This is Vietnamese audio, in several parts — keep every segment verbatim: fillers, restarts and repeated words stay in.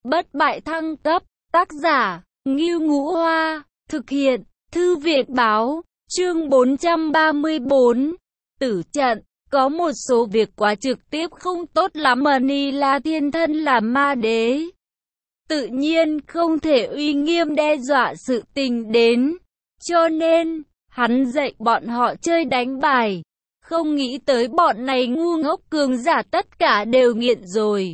bất bại thăng cấp, tác giả, Ngưu Ngũ Hoa, thực hiện, Thư viện Báo, chương bốn trăm ba mươi tư, tử trận. Có một số việc quá trực tiếp không tốt lắm mà Ni La Thiên thân là ma đế. Tự nhiên không thể uy nghiêm đe dọa sự tình đến. Cho nên, hắn dạy bọn họ chơi đánh bài. Không nghĩ tới bọn này ngu ngốc cường giả tất cả đều nghiện rồi.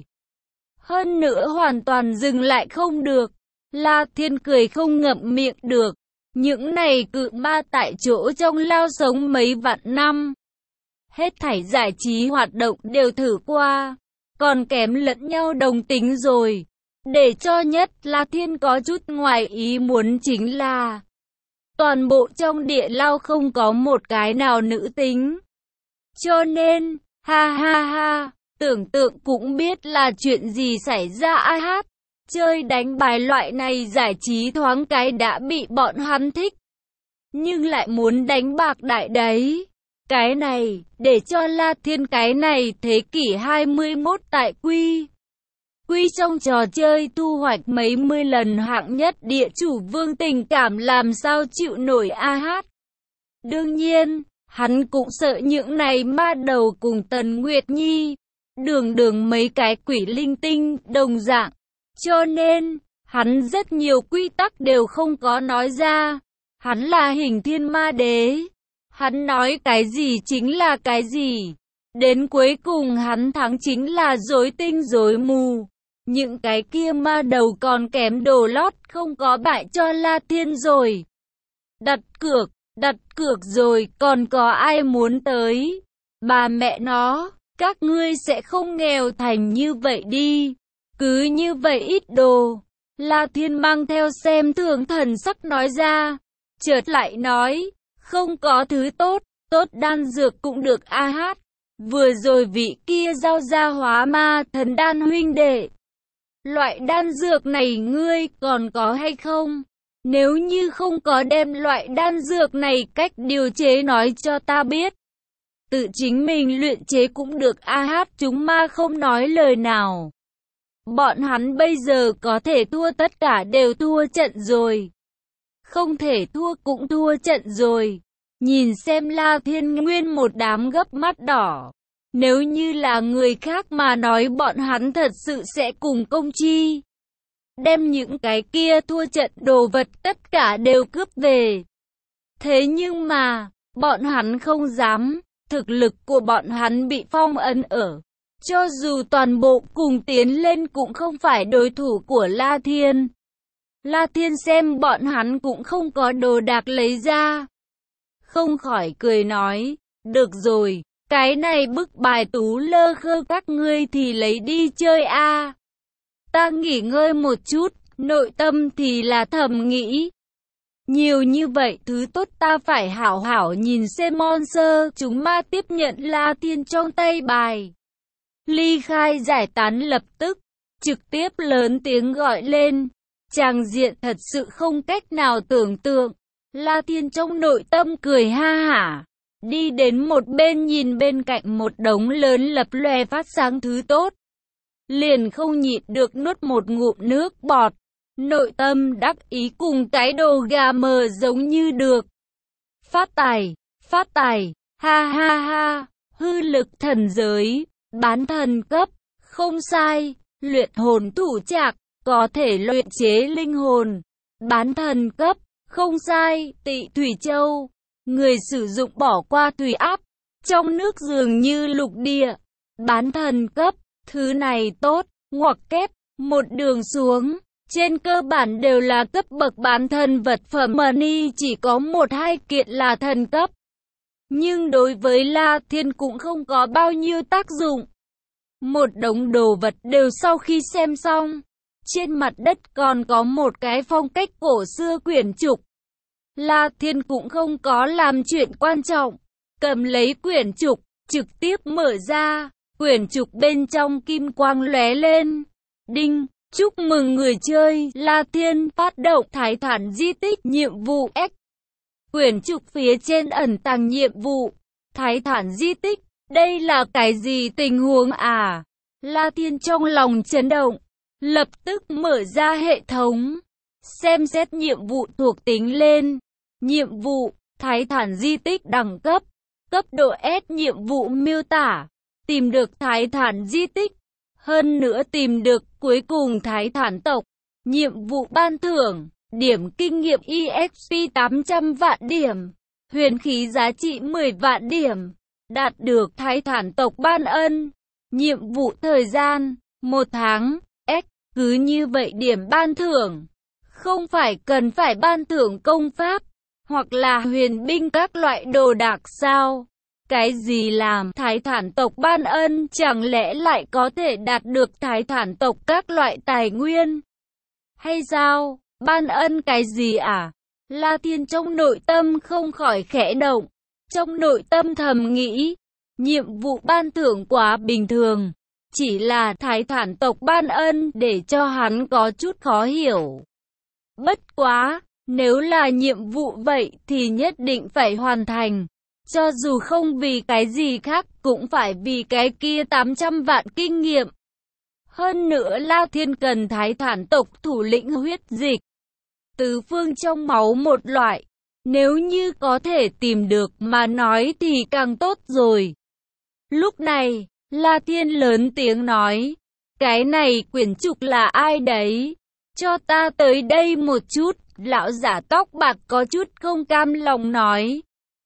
Hơn nữa hoàn toàn dừng lại không được. La Thiên cười không ngậm miệng được. Những này cự ma tại chỗ trong lao sống mấy vạn năm. Hết thảy giải trí hoạt động đều thử qua. Còn kém lẫn nhau đồng tính rồi. Để cho nhất La Thiên có chút ngoài ý muốn chính là toàn bộ trong địa lao không có một cái nào nữ tính. Cho nên, ha ha ha, tưởng tượng cũng biết là chuyện gì xảy ra. Ai hát, chơi đánh bài loại này giải trí thoáng cái đã bị bọn hắn thích. Nhưng lại muốn đánh bạc đại đấy. Cái này, để cho La Thiên cái này thế kỷ hai mươi mốt tại Quy. Quy trong trò chơi thu hoạch mấy mươi lần hạng nhất địa chủ vương tình cảm làm sao chịu nổi. A hát. Đương nhiên, hắn cũng sợ những này ma đầu cùng Tần Nguyệt Nhi, đường đường mấy cái quỷ linh tinh đồng dạng. Cho nên, hắn rất nhiều quy tắc đều không có nói ra. Hắn là hình thiên ma đế. Hắn nói cái gì chính là cái gì. Đến cuối cùng hắn thắng chính là rối tinh rối mù. Những cái kia ma đầu còn kém đồ lót không có bại cho La Thiên rồi. Đặt cược, đặt cược rồi còn có ai muốn tới. Bà mẹ nó, các ngươi sẽ không nghèo thành như vậy đi. Cứ như vậy ít đồ. La Thiên mang theo xem thường thần sắc nói ra. Chợt lại nói, không có thứ tốt, tốt đan dược cũng được. A hát. Vừa rồi vị kia giao ra hóa ma thần đan huynh đệ. Loại đan dược này ngươi còn có hay không? Nếu như không có đem loại đan dược này cách điều chế nói cho ta biết. Tự chính mình luyện chế cũng được. A hát chúng ma không nói lời nào. Bọn hắn bây giờ có thể thua tất cả đều thua trận rồi. Không thể thua cũng thua trận rồi. Nhìn xem La Thiên nguyên một đám gấp mắt đỏ. Nếu như là người khác mà nói bọn hắn thật sự sẽ cùng công chi. Đem những cái kia thua trận đồ vật tất cả đều cướp về. Thế nhưng mà, bọn hắn không dám. Thực lực của bọn hắn bị phong ấn ở. Cho dù toàn bộ cùng tiến lên cũng không phải đối thủ của La Thiên. La Thiên xem bọn hắn cũng không có đồ đạc lấy ra. Không khỏi cười nói, được rồi, cái này bức bài tú lơ khơ các ngươi thì lấy đi chơi a. Ta nghỉ ngơi một chút, nội tâm thì là thầm nghĩ. Nhiều như vậy thứ tốt ta phải hảo hảo nhìn xem. Monster chúng ma tiếp nhận La Thiên trong tay bài. Ly khai giải tán lập tức, trực tiếp lớn tiếng gọi lên. Tràng diện thật sự không cách nào tưởng tượng. La Thiên trong nội tâm cười ha hả. Đi đến một bên nhìn bên cạnh một đống lớn lập lòe phát sáng thứ tốt. Liền không nhịn được nuốt một ngụm nước bọt. Nội tâm đắc ý cùng cái đồ gà mờ giống như được. Phát tài, phát tài, ha ha ha, hư lực thần giới, bán thần cấp, không sai, luyện hồn thủ trạc, có thể luyện chế linh hồn, bán thần cấp, không sai, Tị Thủy Châu, người sử dụng bỏ qua thủy áp, trong nước dường như lục địa, bán thần cấp, thứ này tốt, ngoặc kép, một đường xuống. Trên cơ bản đều là cấp bậc bán thần vật phẩm mà ni chỉ có một hai kiện là thần cấp. Nhưng đối với La Thiên cũng không có bao nhiêu tác dụng. Một đống đồ vật đều sau khi xem xong. Trên mặt đất còn có một cái phong cách cổ xưa quyển trục. La Thiên cũng không có làm chuyện quan trọng. Cầm lấy quyển trục, trực tiếp mở ra. Quyển trục bên trong kim quang lóe lên. Đinh! Chúc mừng người chơi La Thiên phát động Thái Thản di tích nhiệm vụ X. Quyển trục phía trên ẩn tàng nhiệm vụ Thái Thản di tích. Đây là cái gì tình huống à? La Thiên trong lòng chấn động. Lập tức mở ra hệ thống, xem xét nhiệm vụ thuộc tính lên. Nhiệm vụ, Thái Thản di tích đẳng cấp, cấp độ S. Nhiệm vụ miêu tả, tìm được Thái Thản di tích, hơn nữa tìm được cuối cùng Thái Thản tộc. Nhiệm vụ ban thưởng, điểm kinh nghiệm e ích pê tám trăm vạn điểm, huyền khí giá trị mười vạn điểm, đạt được Thái Thản tộc ban ân. Nhiệm vụ thời gian, một tháng, X, cứ như vậy điểm ban thưởng. Không phải cần phải ban thưởng công pháp, hoặc là huyền binh các loại đồ đạc sao? Cái gì làm Thái Thản tộc ban ân, chẳng lẽ lại có thể đạt được Thái Thản tộc các loại tài nguyên? Hay sao? Ban ân cái gì à? La Thiên trong nội tâm không khỏi khẽ động. Trong nội tâm thầm nghĩ, nhiệm vụ ban thưởng quá bình thường. Chỉ là Thái Thản tộc ban ân để cho hắn có chút khó hiểu. Bất quá, nếu là nhiệm vụ vậy thì nhất định phải hoàn thành. Cho dù không vì cái gì khác cũng phải vì cái kia tám trăm vạn kinh nghiệm. Hơn nữa La Thiên cần Thái Thản tộc thủ lĩnh huyết dịch. Tứ phương trong máu một loại. Nếu như có thể tìm được mà nói thì càng tốt rồi. Lúc này, La Thiên lớn tiếng nói. Cái này quyển trục là ai đấy? Cho ta tới đây một chút. Lão giả tóc bạc có chút không cam lòng nói.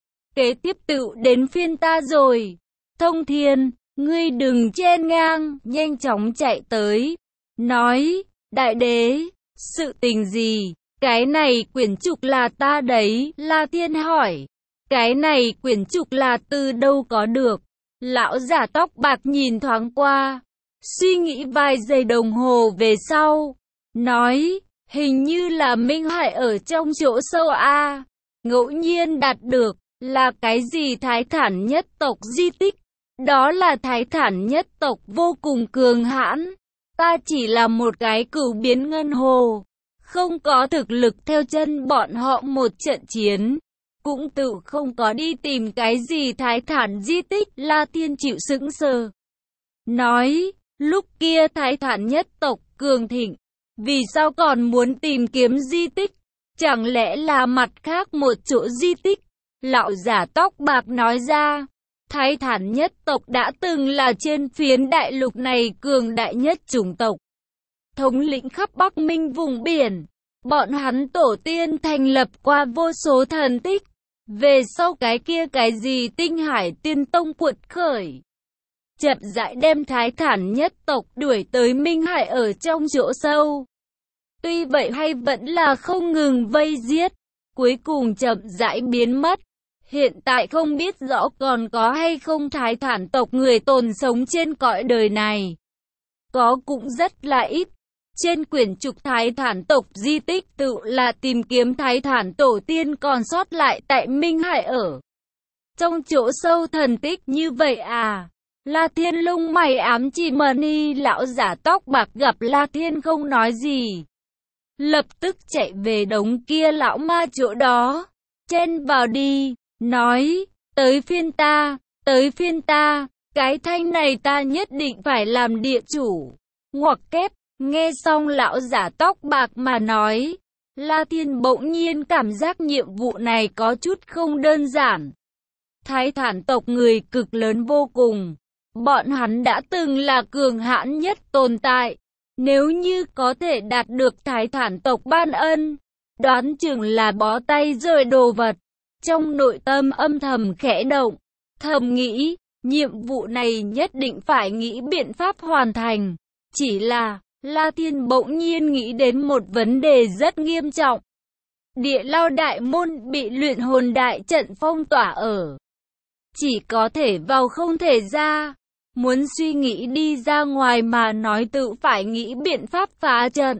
Kế tiếp tự đến phiên ta rồi. Thông Thiên, ngươi đừng chen ngang, nhanh chóng chạy tới. Nói, đại đế, sự tình gì? Cái này quyển trục là ta đấy, La Thiên hỏi. Cái này quyển trục là từ đâu có được? Lão giả tóc bạc nhìn thoáng qua, suy nghĩ vài giây đồng hồ về sau. Nói, hình như là Minh Hải ở trong chỗ sâu A. Ngẫu nhiên đạt được, là cái gì Thái Thản nhất tộc di tích? Đó là Thái Thản nhất tộc vô cùng cường hãn. Ta chỉ là một cái cửu biến ngân hồ. Không có thực lực theo chân bọn họ một trận chiến. Cũng tự không có đi tìm cái gì Thái Thản di tích. La Thiên chịu sững sờ. Nói, lúc kia Thái Thản nhất tộc cường thịnh. Vì sao còn muốn tìm kiếm di tích? Chẳng lẽ là mặt khác một chỗ di tích? Lão giả tóc bạc nói ra. Thái Thản nhất tộc đã từng là trên phiến đại lục này cường đại nhất chủng tộc. Thống lĩnh khắp Bắc Minh vùng biển. Bọn hắn tổ tiên thành lập qua vô số thần tích. Về sau cái kia cái gì Tinh Hải Tiên Tông cuột khởi. Chậm rãi đem Thái Thản nhất tộc đuổi tới Minh Hải ở trong chỗ sâu. Tuy vậy hay vẫn là không ngừng vây giết. Cuối cùng chậm rãi biến mất. Hiện tại không biết rõ còn có hay không Thái Thản tộc người tồn sống trên cõi đời này. Có cũng rất là ít. Trên quyển trục Thái Thản tộc di tích tự là tìm kiếm Thái Thản tổ tiên còn sót lại tại Minh Hải ở. Trong chỗ sâu thần tích như vậy à? La Thiên lông mày ám chỉ mani, lão giả tóc bạc gặp La Thiên không nói gì. Lập tức chạy về đống kia lão ma chỗ đó. Chen vào đi. Nói, tới phiên ta, tới phiên ta, cái thanh này ta nhất định phải làm địa chủ. Ngoặc kép, nghe xong lão giả tóc bạc mà nói, La Thiên bỗng nhiên cảm giác nhiệm vụ này có chút không đơn giản. Thái Thản tộc người cực lớn vô cùng, bọn hắn đã từng là cường hãn nhất tồn tại. Nếu như có thể đạt được Thái Thản tộc ban ân, đoán chừng là bó tay rời đồ vật. Trong nội tâm âm thầm khẽ động, thầm nghĩ, nhiệm vụ này nhất định phải nghĩ biện pháp hoàn thành. Chỉ là, La Thiên bỗng nhiên nghĩ đến một vấn đề rất nghiêm trọng. Địa Lao đại môn bị luyện hồn đại trận phong tỏa ở. Chỉ có thể vào không thể ra. Muốn suy nghĩ đi ra ngoài mà nói tự phải nghĩ biện pháp phá trận.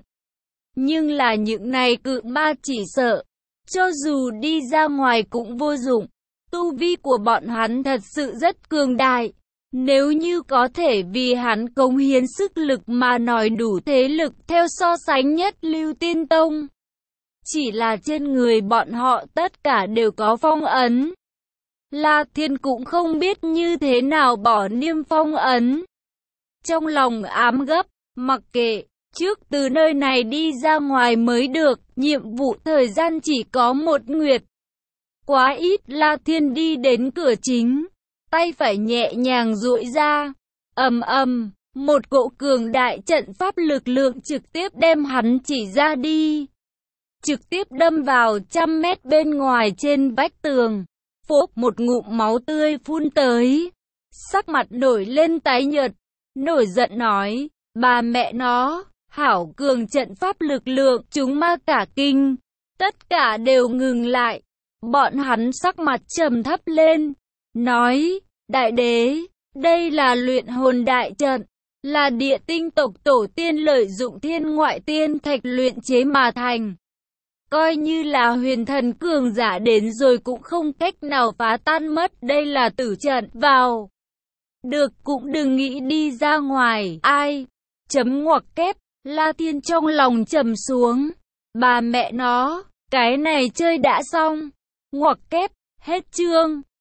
Nhưng là những này cự ma chỉ sợ. Cho dù đi ra ngoài cũng vô dụng, tu vi của bọn hắn thật sự rất cường đại. Nếu như có thể vì hắn cống hiến sức lực mà nói đủ thế lực theo so sánh nhất Lưu Tiên Tông. Chỉ là trên người bọn họ tất cả đều có phong ấn. La Thiên cũng không biết như thế nào bỏ niêm phong ấn. Trong lòng ám gấp, mặc kệ, trước từ nơi này đi ra ngoài mới được, nhiệm vụ thời gian chỉ có một nguyệt. Quá ít. La Thiên đi đến cửa chính, tay phải nhẹ nhàng duỗi ra, ầm ầm, một cỗ cường đại trận pháp lực lượng trực tiếp đem hắn chỉ ra đi, trực tiếp đâm vào trăm mét bên ngoài trên vách tường. Phốp, một ngụm máu tươi phun tới, sắc mặt nổi lên tái nhợt, nổi giận nói, bà mẹ nó, hảo cường trận pháp lực lượng, chúng ma cả kinh, tất cả đều ngừng lại. Bọn hắn sắc mặt trầm thấp lên, nói, đại đế, đây là luyện hồn đại trận, là địa tinh tộc tổ tiên lợi dụng thiên ngoại tiên thạch luyện chế mà thành. Coi như là huyền thần cường giả đến rồi cũng không cách nào phá tan mất, đây là tử trận, vào được cũng đừng nghĩ đi ra ngoài. Ai? Chấm ngoặc kép. La Thiên trong lòng trầm xuống, bà mẹ nó, cái này chơi đã xong. Ngoặc kép, hết chương.